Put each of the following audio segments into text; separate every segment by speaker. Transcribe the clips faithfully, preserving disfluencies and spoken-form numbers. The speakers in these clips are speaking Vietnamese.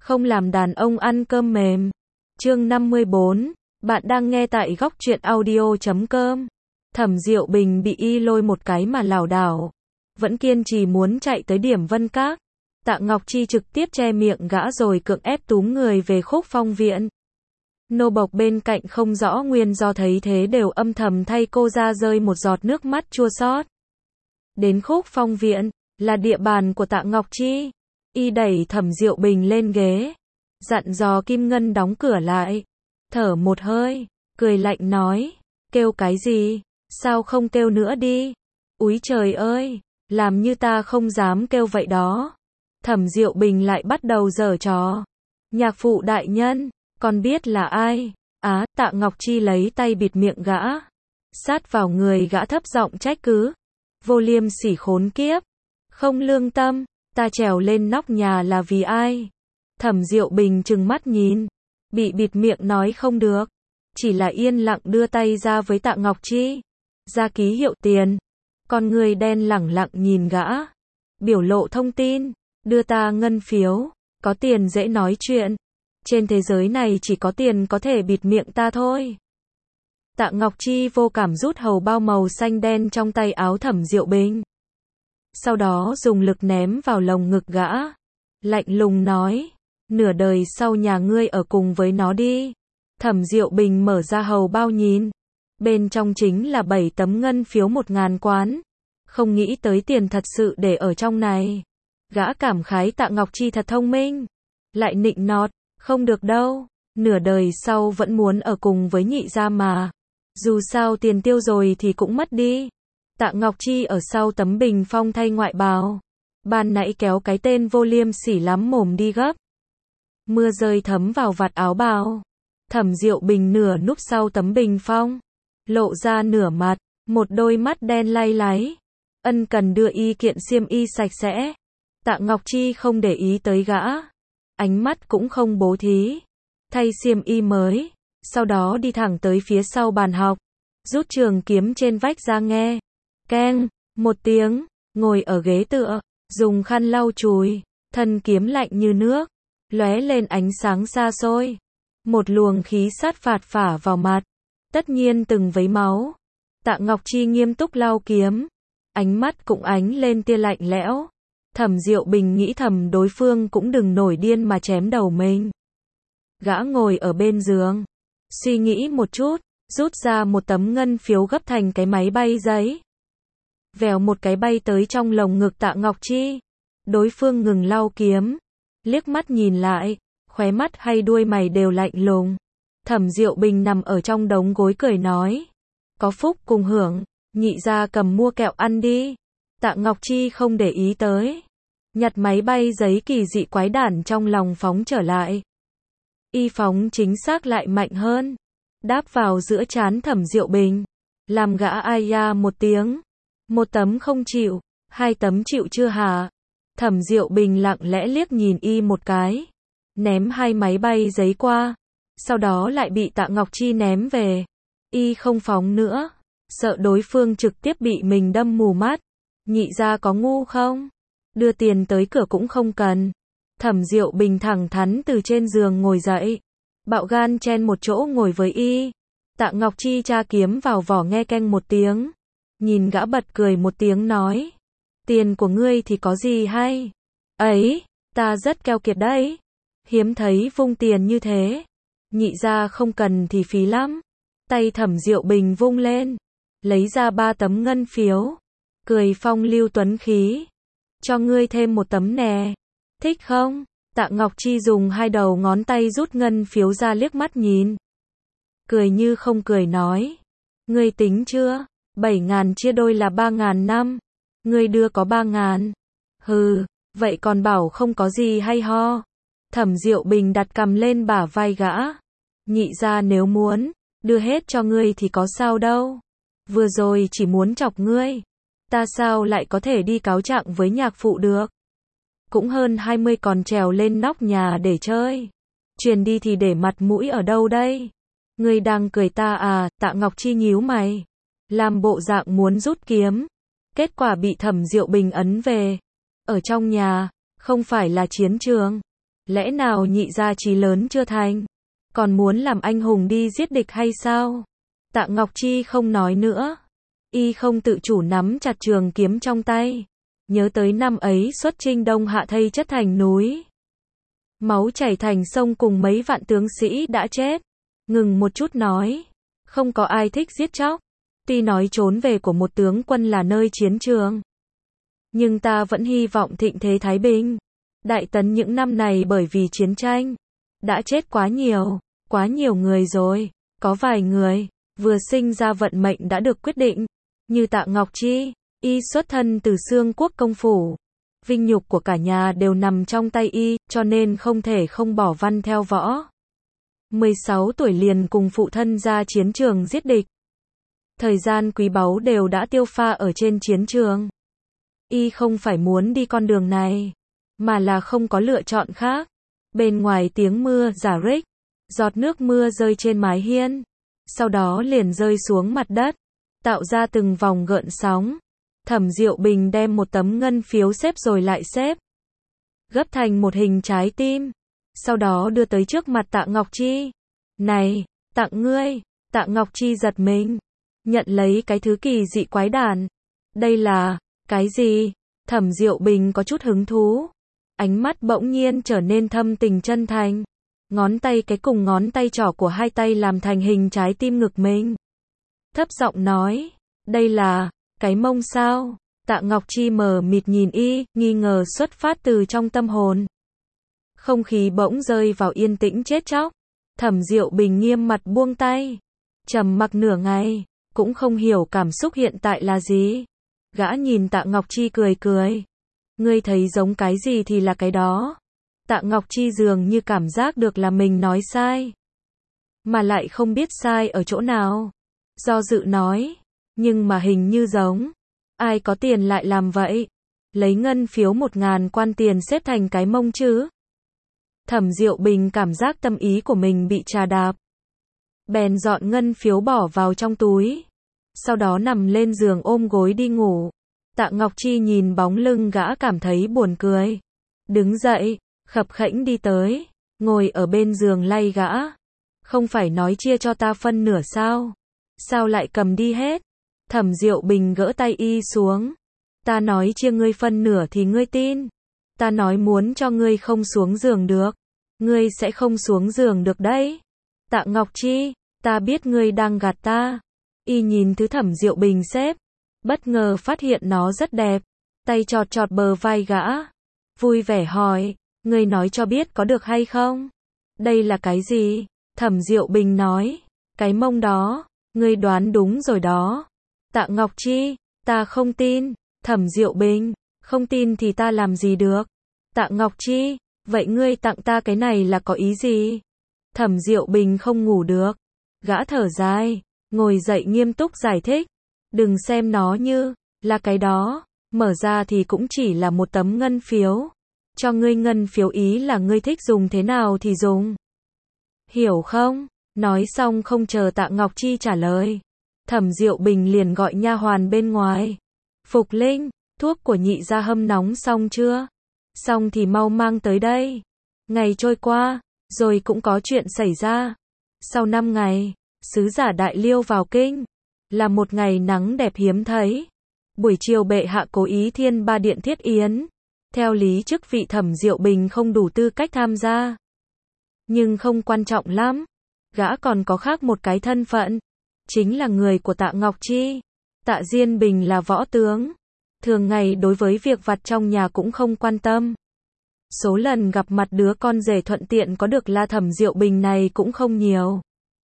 Speaker 1: không làm đàn ông ăn cơm mềm. Chương năm mươi bốn, bạn đang nghe tại góc truyện audio chấm com. Thẩm Diệu Bình bị y lôi một cái mà lảo đảo, vẫn kiên trì muốn chạy tới điểm Vân Các. Tạ Ngọc Chi trực tiếp che miệng gã rồi cưỡng ép túm người về Khúc Phong viện. Nô bộc bên cạnh không rõ nguyên do thấy thế đều âm thầm thay cô ra rơi một giọt nước mắt chua xót. Đến Khúc Phong viện, là địa bàn của Tạ Ngọc Chi. Y đẩy Thẩm Diệu Bình lên ghế, dặn dò Kim Ngân đóng cửa lại. Thở một hơi, cười lạnh nói, kêu cái gì, sao không kêu nữa đi. Úi trời ơi, làm như ta không dám kêu vậy đó. Thẩm Diệu Bình lại bắt đầu giở trò. Nhạc phụ đại nhân, con biết là ai? Á, Tạ Ngọc Chi lấy tay bịt miệng gã, sát vào người gã thấp giọng trách cứ. Vô liêm sỉ khốn kiếp, không lương tâm, ta trèo lên nóc nhà là vì ai? Thẩm Diệu Bình trừng mắt nhìn, bị bịt miệng nói không được, chỉ là yên lặng đưa tay ra với Tạ Ngọc Chi, ra ký hiệu tiền. Con người đen lẳng lặng nhìn gã, biểu lộ thông tin, đưa ta ngân phiếu, có tiền dễ nói chuyện. Trên thế giới này chỉ có tiền có thể bịt miệng ta thôi. Tạ Ngọc Chi vô cảm rút hầu bao màu xanh đen trong tay áo Thẩm Diệu Bình. Sau đó dùng lực ném vào lồng ngực gã. Lạnh lùng nói, nửa đời sau nhà ngươi ở cùng với nó đi. Thẩm Diệu Bình mở ra hầu bao nhìn. Bên trong chính là bảy tấm ngân phiếu một ngàn quán. Không nghĩ tới tiền thật sự để ở trong này. Gã cảm khái Tạ Ngọc Chi thật thông minh. Lại nịnh nọt, không được đâu. Nửa đời sau vẫn muốn ở cùng với nhị gia mà. Dù sao tiền tiêu rồi thì cũng mất đi. Tạ Ngọc Chi ở sau tấm bình phong thay ngoại bào. Ban nãy kéo cái tên vô liêm sỉ lắm mồm đi gấp. Mưa rơi thấm vào vạt áo bào. Thẩm Diệu Bình nửa núp sau tấm bình phong, lộ ra nửa mặt, một đôi mắt đen lay láy. Ân cần đưa y kiện xiêm y sạch sẽ. Tạ Ngọc Chi không để ý tới gã, ánh mắt cũng không bố thí, thay xiêm y mới, sau đó đi thẳng tới phía sau bàn học, rút trường kiếm trên vách ra nghe. Keng, một tiếng, ngồi ở ghế tựa, dùng khăn lau chùi, thân kiếm lạnh như nước, lóe lên ánh sáng xa xôi. Một luồng khí sát phạt phả vào mặt, tất nhiên từng vấy máu. Tạ Ngọc Chi nghiêm túc lau kiếm, ánh mắt cũng ánh lên tia lạnh lẽo. Thẩm Diệu Bình nghĩ thầm đối phương cũng đừng nổi điên mà chém đầu mình. Gã ngồi ở bên giường, suy nghĩ một chút, rút ra một tấm ngân phiếu gấp thành cái máy bay giấy. Vèo một cái bay tới trong lồng ngực Tạ Ngọc Chi. Đối phương ngừng lau kiếm, liếc mắt nhìn lại, khóe mắt hay đuôi mày đều lạnh lùng. Thẩm Diệu Bình nằm ở trong đống gối cười nói, có phúc cùng hưởng, nhị gia cầm mua kẹo ăn đi. Tạ Ngọc Chi không để ý tới, nhặt máy bay giấy kỳ dị quái đản trong lòng phóng trở lại. Y phóng chính xác lại mạnh hơn, đáp vào giữa trán Thẩm Diệu Bình, làm gã ai ya một tiếng. Một tấm không chịu, hai tấm chịu chưa hả? Thẩm Diệu Bình lặng lẽ liếc nhìn y một cái, ném hai máy bay giấy qua, sau đó lại bị Tạ Ngọc Chi ném về. Y không phóng nữa, sợ đối phương trực tiếp bị mình đâm mù mắt. Nhị gia có ngu không? Đưa tiền tới cửa cũng không cần. Thẩm Diệu Bình thẳng thắn từ trên giường ngồi dậy, bạo gan chen một chỗ ngồi với y. Tạ Ngọc Chi tra kiếm vào vỏ nghe keng một tiếng, nhìn gã bật cười một tiếng nói, tiền của ngươi thì có gì hay? Ấy, ta rất keo kiệt đấy, hiếm thấy vung tiền như thế. Nhị gia không cần thì phí lắm. Tay Thẩm Diệu Bình vung lên, lấy ra ba tấm ngân phiếu, cười phong lưu tuấn khí. Cho ngươi thêm một tấm nè, thích không? Tạ Ngọc Chi dùng hai đầu ngón tay rút ngân phiếu ra liếc mắt nhìn, cười như không cười nói, ngươi tính chưa? Bảy ngàn chia đôi là ba ngàn năm, ngươi đưa có ba ngàn. Hừ, vậy còn bảo không có gì hay ho. Thẩm Diệu Bình đặt cầm lên bả vai gã, nhị gia nếu muốn, đưa hết cho ngươi thì có sao đâu. Vừa rồi chỉ muốn chọc ngươi, ta sao lại có thể đi cáo trạng với nhạc phụ được. Cũng hơn hai mươi còn trèo lên nóc nhà để chơi. Truyền đi thì để mặt mũi ở đâu đây? Ngươi đang cười ta à? Tạ Ngọc Chi nhíu mày, làm bộ dạng muốn rút kiếm, kết quả bị Thẩm Diệu Bình ấn về. Ở trong nhà, không phải là chiến trường. Lẽ nào nhị gia chí lớn chưa thành? Còn muốn làm anh hùng đi giết địch hay sao? Tạ Ngọc Chi không nói nữa. Y không tự chủ nắm chặt trường kiếm trong tay. Nhớ tới năm ấy xuất chinh Đông Hạ thây chất thành núi. Máu chảy thành sông cùng mấy vạn tướng sĩ đã chết. Ngừng một chút nói. Không có ai thích giết chóc. Tuy nói trốn về của một tướng quân là nơi chiến trường. Nhưng ta vẫn hy vọng thịnh thế Thái Bình. Đại Tấn những năm này bởi vì chiến tranh. Đã chết quá nhiều. Quá nhiều người rồi. Có vài người. Vừa sinh ra vận mệnh đã được quyết định. Như Tạ Ngọc Chi. Y xuất thân từ Xương Quốc công phủ. Vinh nhục của cả nhà đều nằm trong tay y, cho nên không thể không bỏ văn theo võ. mười sáu tuổi liền cùng phụ thân ra chiến trường giết địch. Thời gian quý báu đều đã tiêu pha ở trên chiến trường. Y không phải muốn đi con đường này, mà là không có lựa chọn khác. Bên ngoài tiếng mưa rả rích, giọt nước mưa rơi trên mái hiên, sau đó liền rơi xuống mặt đất, tạo ra từng vòng gợn sóng. Thẩm Diệu Bình đem một tấm ngân phiếu xếp rồi lại xếp, gấp thành một hình trái tim, sau đó đưa tới trước mặt Tạ Ngọc Chi. Này, tặng ngươi. Tạ Ngọc Chi giật mình, nhận lấy cái thứ kỳ dị quái đản. Đây là, cái gì? Thẩm Diệu Bình có chút hứng thú. Ánh mắt bỗng nhiên trở nên thâm tình chân thành. Ngón tay cái cùng ngón tay trỏ của hai tay làm thành hình trái tim ngực mình. Thấp giọng nói, đây là, cái mông sao? Tạ Ngọc Chi mờ mịt nhìn y, nghi ngờ xuất phát từ trong tâm hồn. Không khí bỗng rơi vào yên tĩnh chết chóc. Thẩm Diệu Bình nghiêm mặt buông tay. Trầm mặc nửa ngày, cũng không hiểu cảm xúc hiện tại là gì. Gã nhìn Tạ Ngọc Chi cười cười. Ngươi thấy giống cái gì thì là cái đó. Tạ Ngọc Chi dường như cảm giác được là mình nói sai. Mà lại không biết sai ở chỗ nào. Do dự nói. Nhưng mà hình như giống. Ai có tiền lại làm vậy? Lấy ngân phiếu một ngàn quan tiền xếp thành cái mông chứ? Thẩm Diệu Bình cảm giác tâm ý của mình bị trà đạp. Bèn dọn ngân phiếu bỏ vào trong túi. Sau đó nằm lên giường ôm gối đi ngủ. Tạ Ngọc Chi nhìn bóng lưng gã cảm thấy buồn cười. Đứng dậy, khập khẽnh đi tới. Ngồi ở bên giường lay gã. Không phải nói chia cho ta phân nửa sao? Sao lại cầm đi hết? Thẩm Diệu Bình gỡ tay y xuống. Ta nói chia ngươi phân nửa thì ngươi tin. Ta nói muốn cho ngươi không xuống giường được. Ngươi sẽ không xuống giường được đấy. Tạ Ngọc Chi, ta biết ngươi đang gạt ta. Y nhìn thứ Thẩm Diệu Bình xếp. Bất ngờ phát hiện nó rất đẹp. Tay chọt chọt bờ vai gã. Vui vẻ hỏi, ngươi nói cho biết có được hay không? Đây là cái gì? Thẩm Diệu Bình nói, cái mông đó. Ngươi đoán đúng rồi đó. Tạ Ngọc Chi, ta không tin. Thẩm Diệu Bình, không tin thì ta làm gì được. Tạ Ngọc Chi, vậy ngươi tặng ta cái này là có ý gì? Thẩm Diệu Bình không ngủ được. Gã thở dài, ngồi dậy nghiêm túc giải thích. Đừng xem nó như là cái đó, mở ra thì cũng chỉ là một tấm ngân phiếu. Cho ngươi ngân phiếu ý là ngươi thích dùng thế nào thì dùng. Hiểu không? Nói xong không chờ Tạ Ngọc Chi trả lời. Thẩm Diệu Bình liền gọi nha hoàn bên ngoài. Phục Linh, thuốc của nhị gia hâm nóng xong chưa? Xong thì mau mang tới đây. Ngày trôi qua, rồi cũng có chuyện xảy ra. Sau năm ngày, sứ giả Đại Liêu vào kinh. Là một ngày nắng đẹp hiếm thấy. Buổi chiều bệ hạ cố ý thiên ba điện thiết yến. Theo lý chức vị Thẩm Diệu Bình không đủ tư cách tham gia. Nhưng không quan trọng lắm. Gã còn có khác một cái thân phận. Chính là người của Tạ Ngọc Chi. Tạ Diên Bình là võ tướng. Thường ngày đối với việc vặt trong nhà cũng không quan tâm. Số lần gặp mặt đứa con rể thuận tiện có được là Thẩm Diệu Bình này cũng không nhiều.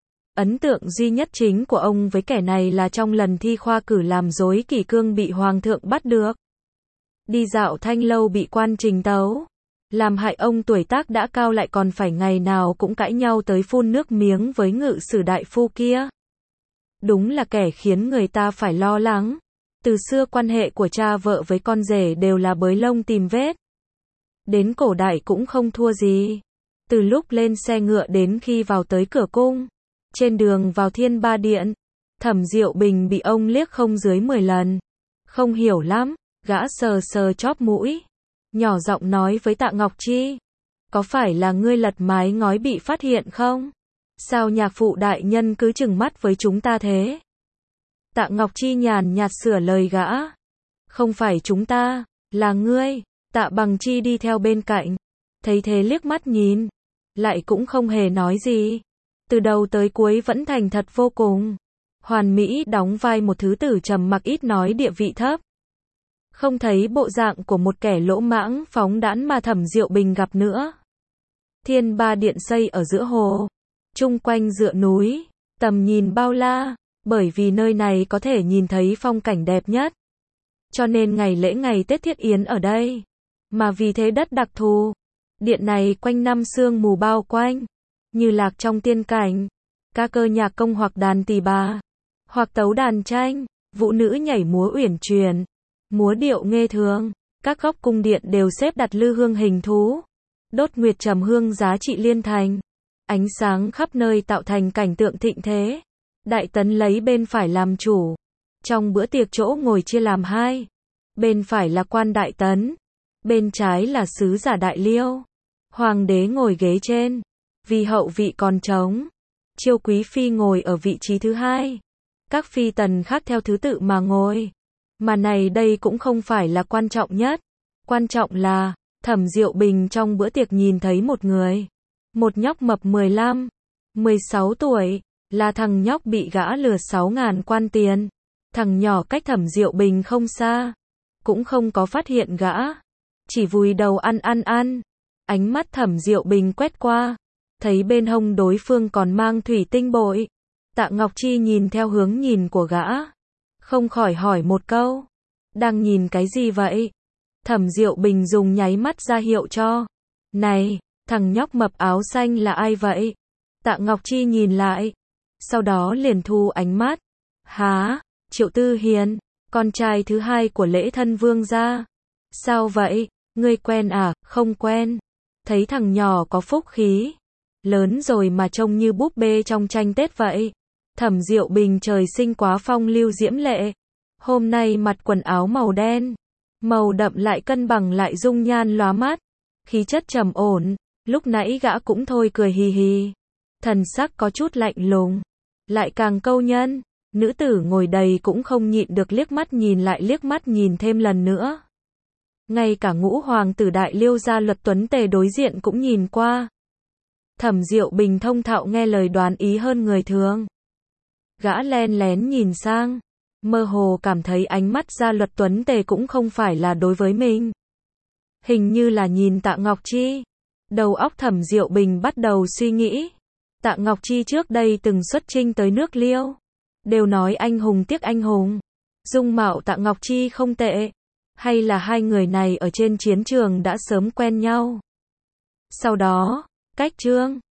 Speaker 1: Ấn tượng duy nhất chính của ông với kẻ này là trong lần thi khoa cử làm rối kỷ cương bị hoàng thượng bắt được. Đi dạo Thanh Lâu bị quan trình tấu. Làm hại ông tuổi tác đã cao lại còn phải ngày nào cũng cãi nhau tới phun nước miếng với ngự sử đại phu kia. Đúng là kẻ khiến người ta phải lo lắng. Từ xưa quan hệ của cha vợ với con rể đều là bới lông tìm vết. Đến cổ đại cũng không thua gì. Từ lúc lên xe ngựa đến khi vào tới cửa cung. Trên đường vào Thiên Ba Điện, Thẩm Diệu Bình bị ông liếc không dưới mười lần. Không hiểu lắm, gã sờ sờ chóp mũi. Nhỏ giọng nói với Tạ Ngọc Chi. có phải là ngươi lật mái ngói bị phát hiện không? Sao nhạc phụ đại nhân cứ trừng mắt với chúng ta thế? Tạ Ngọc Chi nhàn nhạt sửa lời gã. Không phải chúng ta, là ngươi. Tạ Bằng Chi đi theo bên cạnh. Thấy thế liếc mắt nhìn. Lại cũng không hề nói gì. Từ đầu tới cuối vẫn thành thật vô cùng. Hoàn mỹ đóng vai một thứ tử trầm mặc ít nói địa vị thấp. Không thấy bộ dạng của một kẻ lỗ mãng phóng đãng mà Thẩm Diệu Bình gặp nữa. Thiên Ba Điện xây ở giữa hồ. Chung quanh dựa núi. Tầm nhìn bao la. Bởi vì nơi này có thể nhìn thấy phong cảnh đẹp nhất. Cho nên ngày lễ ngày Tết Thiết Yến ở đây. Mà vì thế đất đặc thù. Điện này quanh năm sương mù bao quanh. Như lạc trong tiên cảnh. Ca cơ nhạc công hoặc đàn tỳ bà. Hoặc tấu đàn tranh. Vũ nữ nhảy múa uyển chuyển. Múa điệu nghê thường. Các góc cung điện đều xếp đặt lư hương hình thú. Đốt nguyệt trầm hương giá trị liên thành. Ánh sáng khắp nơi tạo thành cảnh tượng thịnh thế. Đại tấn lấy bên phải làm chủ. Trong bữa tiệc chỗ ngồi chia làm hai. Bên phải là quan đại tấn. Bên trái là sứ giả đại liêu. Hoàng đế ngồi ghế trên. Vì hậu vị còn trống. Chiêu quý phi ngồi ở vị trí thứ hai. Các phi tần khác theo thứ tự mà ngồi. Mà này đây cũng không phải là quan trọng nhất. Quan trọng là, Thẩm Diệu Bình trong bữa tiệc nhìn thấy một người. Một nhóc mập mười lăm, mười sáu tuổi. Là thằng nhóc bị gã lừa sáu ngàn quan tiền. Thằng nhỏ cách Thẩm Diệu Bình không xa. Cũng không có phát hiện gã. Chỉ vùi đầu ăn ăn ăn. Ánh mắt Thẩm Diệu Bình quét qua. Thấy bên hông đối phương còn mang thủy tinh bội. Tạ Ngọc Chi nhìn theo hướng nhìn của gã. Không khỏi hỏi một câu. Đang nhìn cái gì vậy? Thẩm Diệu Bình dùng nháy mắt ra hiệu cho. Này, thằng nhóc mập áo xanh là ai vậy? Tạ Ngọc Chi nhìn lại. Sau đó liền thu ánh mắt. Há, Triệu Tư Hiền, con trai thứ hai của Lễ Thân Vương gia. Sao vậy? Ngươi quen à? Không quen. Thấy thằng nhỏ có phúc khí. Lớn rồi mà trông như búp bê trong tranh Tết vậy. Thẩm Diệu Bình trời sinh quá phong lưu diễm lệ. Hôm nay mặc quần áo màu đen. Màu đậm lại cân bằng lại dung nhan lóa mắt. Khí chất trầm ổn. Lúc nãy gã cũng thôi cười hì hì. Thần sắc có chút lạnh lùng. Lại càng câu nhân. Nữ tử ngồi đầy cũng không nhịn được liếc mắt nhìn lại liếc mắt nhìn thêm lần nữa. Ngay cả ngũ hoàng tử đại liêu gia Luật Tuấn Tề đối diện cũng nhìn qua. Thẩm Diệu Bình thông thạo nghe lời đoán ý hơn người thường. Gã len lén nhìn sang. Mơ hồ cảm thấy ánh mắt gia Luật Tuấn Tề cũng không phải là đối với mình. Hình như là nhìn Tạ Ngọc Chi. Đầu óc Thẩm Diệu Bình bắt đầu suy nghĩ. Tạ Ngọc Chi trước đây từng xuất chinh tới nước Liêu. Đều nói anh hùng tiếc anh hùng. Dung mạo Tạ Ngọc Chi không tệ. Hay là hai người này ở trên chiến trường đã sớm quen nhau. Sau đó, cách trương,